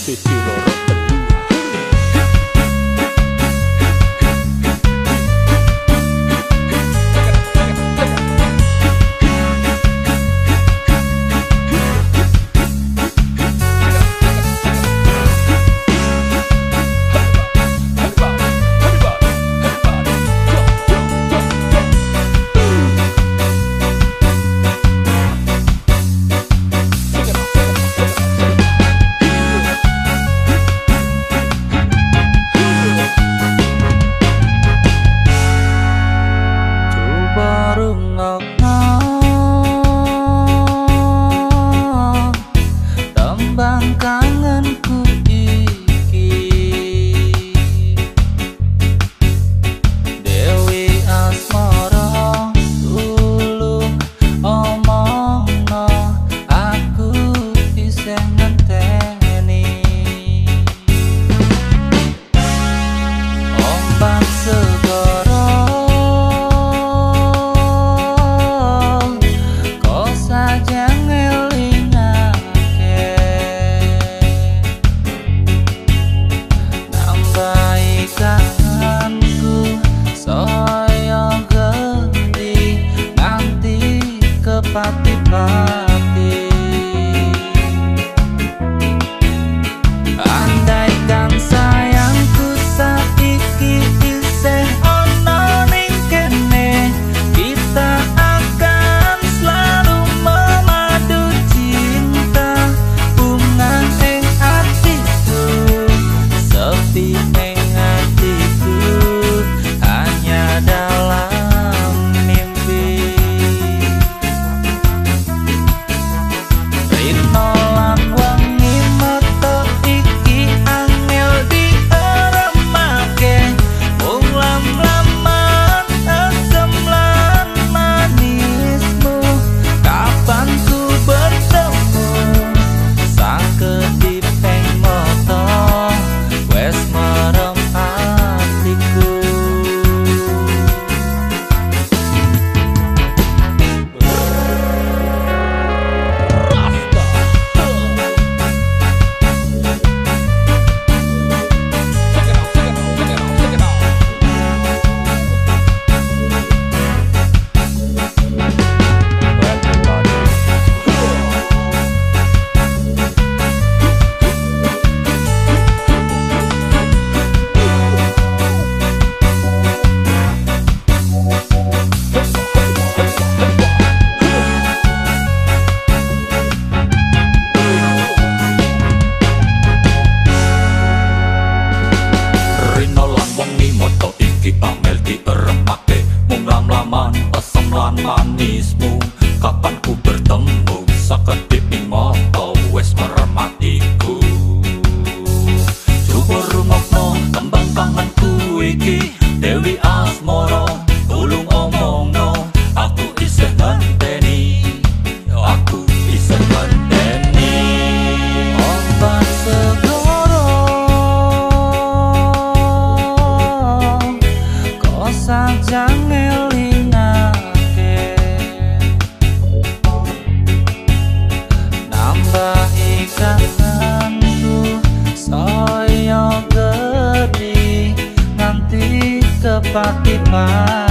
siji loro telu. Tembang kangenku iki Dewi Asmara tulung omongno aku isih ngenteni ombak segara kok saja pati-pati andaikan sayangku saiki isih ono ning kene kita akan selalu memadu cinta bunga ing atiku sepi ning atiku hanya dalam mimpi. Rinolan wangi mata iki angel dieremake mung lam-laman asem lan manismu kapan ku bertemu sakediping mata wes merem hatiku. Amel dieremake mung lam-laman asem lan manismu kapan ku bertemu sakedip ing mata wes merem atiku. Coba rungokno tembang kangenku iki Dewi Asmara tulung omongno aku isih ngenteni aku isih ngenteni ombak segara saja ngelingake nambah ikananku saya gede nanti ke pati-pati.